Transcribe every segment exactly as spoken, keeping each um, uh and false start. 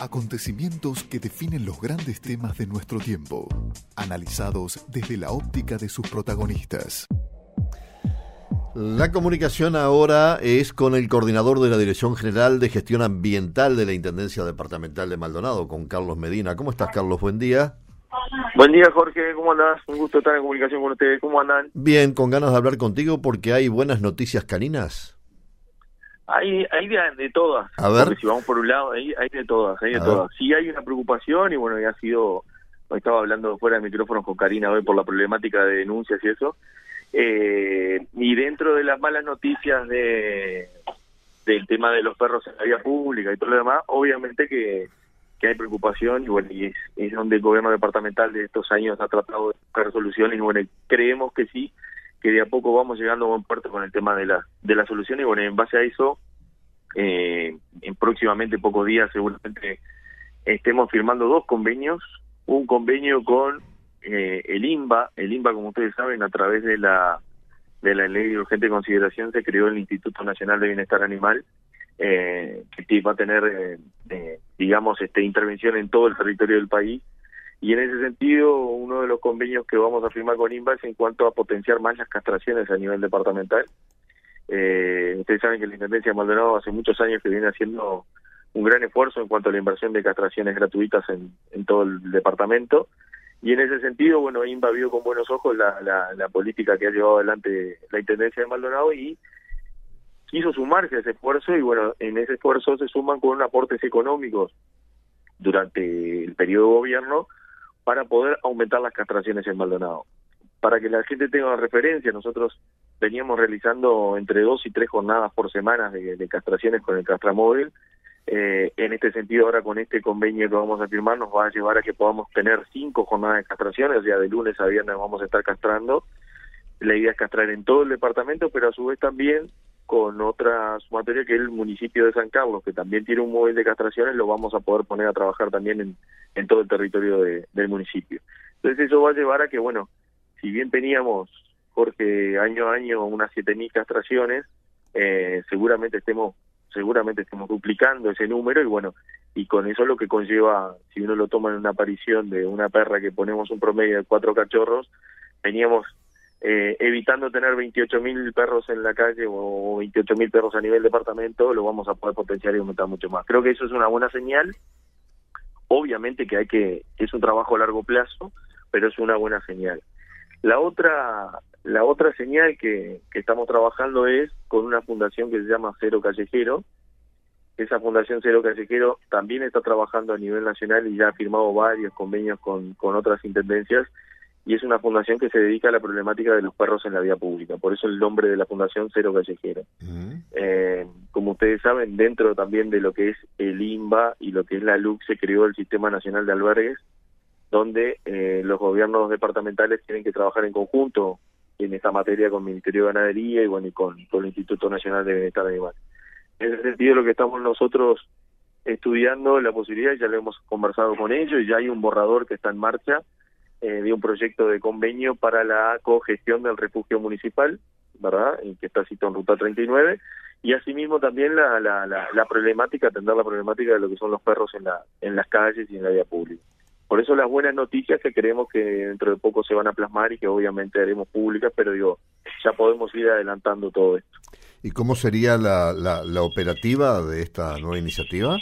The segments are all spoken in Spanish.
Acontecimientos que definen los grandes temas de nuestro tiempo, analizados desde la óptica de sus protagonistas. La comunicación ahora es con el coordinador de la Dirección General de Gestión Ambiental de la Intendencia Departamental de Maldonado, con Carlos Medina. ¿Cómo estás, Carlos? Buen día. Buen día, Jorge. ¿Cómo andás? Un gusto estar en comunicación con ustedes. ¿Cómo andan? Bien, con ganas de hablar contigo porque hay buenas noticias caninas. Hay, hay de, de todas. A ver. Porque si vamos por un lado, hay, hay de todas, hay de A todas. ver. Sí hay una preocupación y bueno, ya ha sido, estaba hablando fuera del micrófono con Karina hoy por la problemática de denuncias y eso. Eh, y dentro de las malas noticias de del tema de los perros en la vía pública y todo lo demás, obviamente que, que hay preocupación y bueno, y es, es donde el gobierno departamental de estos años ha tratado de buscar soluciones y bueno, creemos que sí, que de a poco vamos llegando a buen puerto con el tema de la de la solución y bueno, en base a eso, eh, en próximamente pocos días seguramente estemos firmando dos convenios, un convenio con eh, el INBA, el INBA como ustedes saben a través de la de la ley de urgente consideración se creó el Instituto Nacional de Bienestar Animal, eh, que va a tener eh, eh, digamos este intervención en todo el territorio del país. Y en ese sentido, uno de los convenios que vamos a firmar con INBA es en cuanto a potenciar más las castraciones a nivel departamental. Eh, ustedes saben que la Intendencia de Maldonado hace muchos años que viene haciendo un gran esfuerzo en cuanto a la inversión de castraciones gratuitas en, en todo el departamento. Y en ese sentido, bueno, INBA vio con buenos ojos la, la, la política que ha llevado adelante la Intendencia de Maldonado y quiso sumarse a ese esfuerzo y bueno, en ese esfuerzo se suman con aportes económicos durante el periodo de gobierno para poder aumentar las castraciones en Maldonado. Para que la gente tenga una referencia, nosotros veníamos realizando entre dos y tres jornadas por semana de, de castraciones con el castramóvil. Eh, en este sentido, ahora con este convenio que vamos a firmar, nos va a llevar a que podamos tener cinco jornadas de castraciones, o sea, de lunes a viernes vamos a estar castrando. La idea es castrar en todo el departamento, pero a su vez también con otra sumatoria que es el municipio de San Carlos, que también tiene un móvil de castraciones, lo vamos a poder poner a trabajar también en, en todo el territorio de, del municipio. Entonces eso va a llevar a que, bueno, si bien teníamos, Jorge, año a año unas siete mil castraciones, eh, seguramente estemos seguramente estemos duplicando ese número y bueno, y con eso lo que conlleva, si uno lo toma en una aparición de una perra que ponemos un promedio de cuatro cachorros, veníamos Eh, evitando tener veintiocho mil perros en la calle o veintiocho mil perros a nivel departamento, lo vamos a poder potenciar y aumentar mucho más. Creo que eso es una buena señal. Obviamente que hay que es un trabajo a largo plazo, pero es una buena señal. La otra la otra señal que, que estamos trabajando es con una fundación que se llama Cero Callejero. Esa fundación Cero Callejero también está trabajando a nivel nacional y ya ha firmado varios convenios con, con otras intendencias. Y es una fundación que se dedica a la problemática de los perros en la vía pública, por eso el nombre de la fundación Cero Callejero. Uh-huh. Eh, como ustedes saben, dentro también de lo que es el INBA y lo que es la L U C se creó el Sistema Nacional de Albergues, donde eh, los gobiernos departamentales tienen que trabajar en conjunto en esta materia con el Ministerio de Ganadería y bueno y con, con el Instituto Nacional de Bienestar Animal. En ese sentido, lo que estamos nosotros estudiando, la posibilidad, ya lo hemos conversado con ellos, y ya hay un borrador que está en marcha, Eh, de un proyecto de convenio para la cogestión del refugio municipal, ¿verdad?, y que está citado en Ruta treinta y nueve, y asimismo también la, la, la, la problemática, atender la problemática de lo que son los perros en la en las calles y en la vía pública. Por eso las buenas noticias que creemos que dentro de poco se van a plasmar y que obviamente haremos públicas, pero digo, ya podemos ir adelantando todo esto. ¿Y cómo sería la, la, la operativa de esta nueva iniciativa?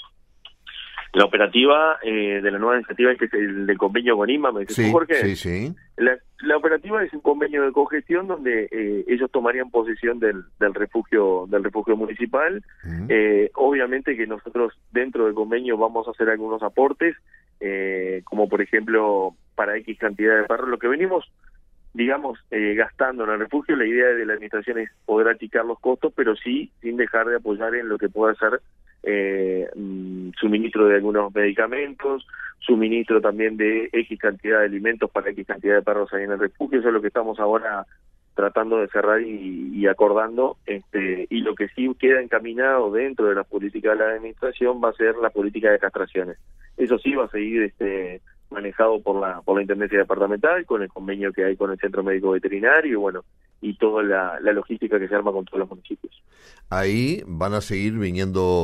La operativa eh, de la nueva iniciativa es que es el de convenio con INBA, ¿me dices sí, tú, Jorge? Sí, sí. La, la operativa es un convenio de cogestión donde eh, ellos tomarían posesión del, del refugio del refugio municipal. Uh-huh. Eh, obviamente que nosotros dentro del convenio vamos a hacer algunos aportes, eh, como por ejemplo para X cantidad de perros. Lo que venimos, digamos, eh, gastando en el refugio, la idea de la administración es poder achicar los costos, pero sí sin dejar de apoyar en lo que pueda ser Eh, suministro de algunos medicamentos, suministro también de X cantidad de alimentos para X cantidad de perros ahí en el refugio. Eso es lo que estamos ahora tratando de cerrar y, y acordando, este, y lo que sí queda encaminado dentro de la política de la administración va a ser la política de castraciones. Eso sí va a seguir este manejado por la por la Intendencia Departamental, con el convenio que hay con el Centro Médico Veterinario, y bueno, y toda la, la logística que se arma con todos los municipios. Ahí van a seguir viniendo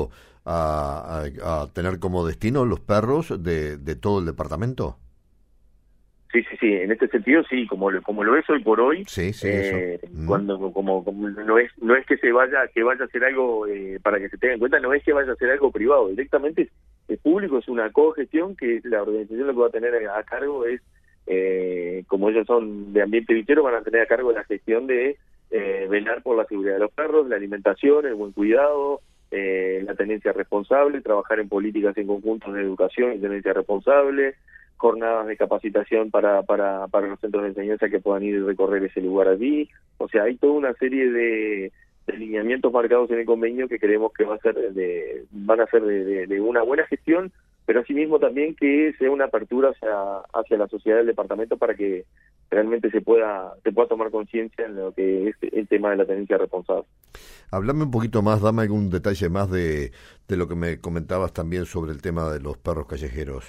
a, a, a tener como destino los perros de, de todo el departamento? Sí, sí, sí, en este sentido sí, como lo, como lo es hoy por hoy, sí, sí, eh, eso. Mm. cuando como, como no es no es que se vaya que vaya a hacer algo eh, para que se tenga en cuenta, no es que vaya a hacer algo privado, directamente es público, es una cogestión que la organización lo que va a tener a cargo es, eh, como ellos son de ambiente vitero, van a tener a cargo la gestión de eh, velar por la seguridad de los perros, la alimentación, el buen cuidado, eh, la tenencia responsable, trabajar en políticas en conjunto de educación y tenencia responsable, jornadas de capacitación para, para, para los centros de enseñanza que puedan ir y recorrer ese lugar allí. O sea, hay toda una serie de, de lineamientos marcados en el convenio que creemos que va a ser de, van a ser de, de, de una buena gestión, pero asimismo también que sea una apertura hacia, hacia la sociedad del departamento para que realmente se pueda se pueda tomar conciencia en lo que es el tema de la tenencia responsable. Háblame un poquito más, dame algún detalle más de, de lo que me comentabas también sobre el tema de los perros callejeros.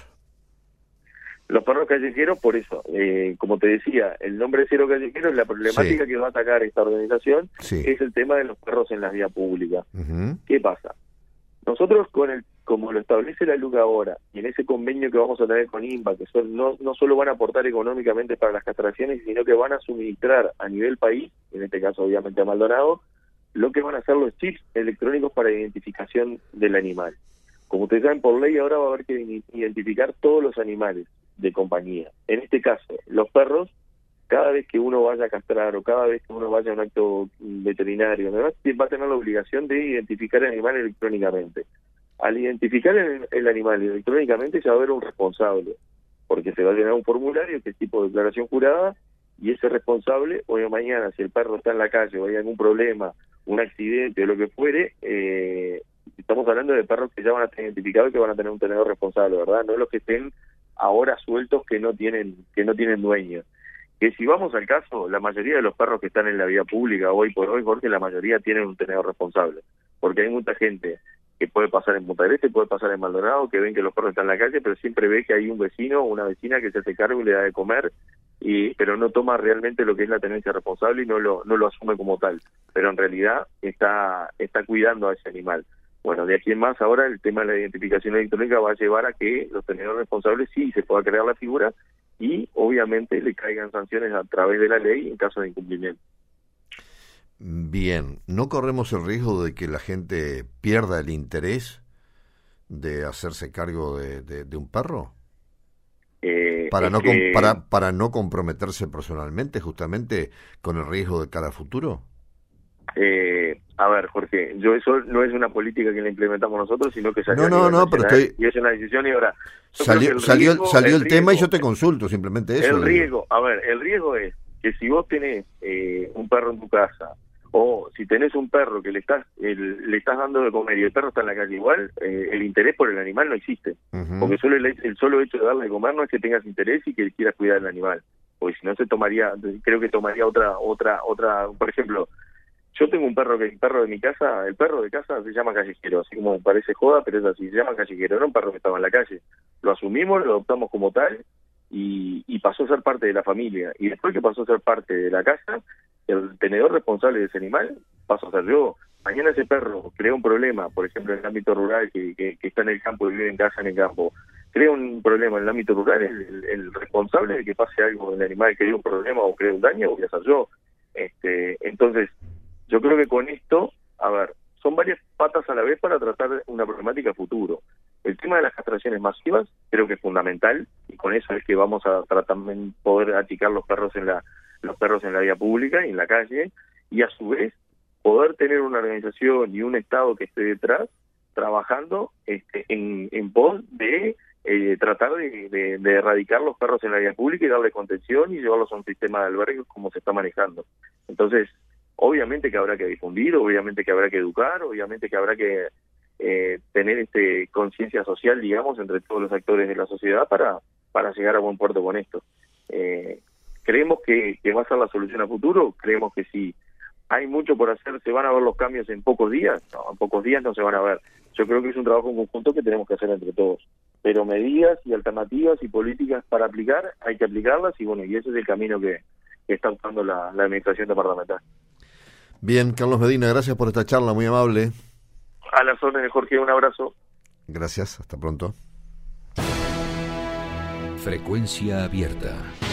Los perros callejeros, por eso, eh, como te decía, el nombre Cero Callejeros, la problemática sí. que va a atacar esta organización sí. es el tema de los perros en las vías públicas. Uh-huh. ¿Qué pasa? Nosotros, con el como lo establece la LUC ahora, y en ese convenio que vamos a tener con INVA, que son, no, no solo van a aportar económicamente para las castraciones, sino que van a suministrar a nivel país, en este caso obviamente a Maldonado, lo que van a ser los chips electrónicos para identificación del animal. Como ustedes saben, por ley ahora va a haber que identificar todos los animales de compañía. En este caso, los perros, cada vez que uno vaya a castrar o cada vez que uno vaya a un acto veterinario, ¿no? va a tener la obligación de identificar el animal electrónicamente. Al identificar el, el animal electrónicamente ya va a haber un responsable, porque se va a llenar un formulario que es tipo de declaración jurada, y ese responsable, hoy o mañana, si el perro está en la calle o hay algún problema, un accidente o lo que fuere, eh, estamos hablando de perros que ya van a estar identificados y que van a tener un tenedor responsable, ¿verdad? No los que estén ahora sueltos que no tienen que no tienen dueño. Que si vamos al caso, la mayoría de los perros que están en la vía pública hoy por hoy, Jorge, la mayoría tienen un tenedor responsable, porque hay mucha gente que puede pasar en Punta del Este, puede pasar en Maldonado, que ven que los perros están en la calle, pero siempre ve que hay un vecino o una vecina que se hace cargo y le da de comer, y pero no toma realmente lo que es la tenencia responsable y no lo no lo asume como tal, pero en realidad está está cuidando a ese animal. Bueno, de aquí en más ahora el tema de la identificación electrónica va a llevar a que los tenedores responsables sí se pueda crear la figura y obviamente le caigan sanciones a través de la ley en caso de incumplimiento. Bien, ¿no corremos el riesgo de que la gente pierda el interés de hacerse cargo de, de, de un perro? Eh, para, no que... com- para, para no comprometerse personalmente justamente con el riesgo de cara a futuro. Eh, a ver, Jorge, yo eso no es una política que la implementamos nosotros, sino que salió no, no, no, pero estoy... y es una decisión y ahora salió el salió, riesgo, salió el, el riesgo, tema y yo te consulto simplemente eso. El riesgo, a ver, el riesgo es que si vos tenés eh, un perro en tu casa o si tenés un perro que le estás el, le estás dando de comer y el perro está en la calle igual, eh, el interés por el animal no existe, uh-huh. porque solo el, el solo hecho de darle de comer no es que tengas interés y que quieras cuidar del animal, porque si no se tomaría, creo que tomaría otra otra otra, por ejemplo. Yo tengo un perro que el perro de mi casa, el perro de casa se llama callejero, así como parece joda, pero es así, se llama callejero, era un perro que estaba en la calle. Lo asumimos, lo adoptamos como tal y, y pasó a ser parte de la familia. Y después que pasó a ser parte de la casa, el tenedor responsable de ese animal pasó a ser yo. Mañana ese perro crea un problema, por ejemplo en el ámbito rural, que, que, que está en el campo y vive en casa en el campo, crea un problema en el ámbito rural, el, el, el responsable de que pase algo en el animal, que crea un problema o crea un daño, voy a ser yo. Este, entonces, yo creo que con esto, a ver, son varias patas a la vez para tratar una problemática futuro. El tema de las castraciones masivas creo que es fundamental y con eso es que vamos a tratar de poder achicar los perros en la los perros en la vía pública y en la calle y a su vez poder tener una organización y un Estado que esté detrás trabajando este, en, en pos de eh, tratar de, de, de erradicar los perros en la vía pública y darle contención y llevarlos a un sistema de albergues como se está manejando. Entonces, obviamente que habrá que difundir, obviamente que habrá que educar, obviamente que habrá que eh, tener este conciencia social, digamos, entre todos los actores de la sociedad para para llegar a buen puerto con esto. Eh, ¿Creemos que, que va a ser la solución a futuro? Creemos que sí. ¿Hay mucho por hacer? ¿Se van a ver los cambios en pocos días? No, en pocos días no se van a ver. Yo creo que es un trabajo en conjunto que tenemos que hacer entre todos. Pero medidas y alternativas y políticas para aplicar, hay que aplicarlas y bueno, y ese es el camino que, que está usando la, la administración departamental. Bien, Carlos Medina, gracias por esta charla, muy amable. A las órdenes, Jorge, un abrazo. Gracias, hasta pronto. Frecuencia abierta.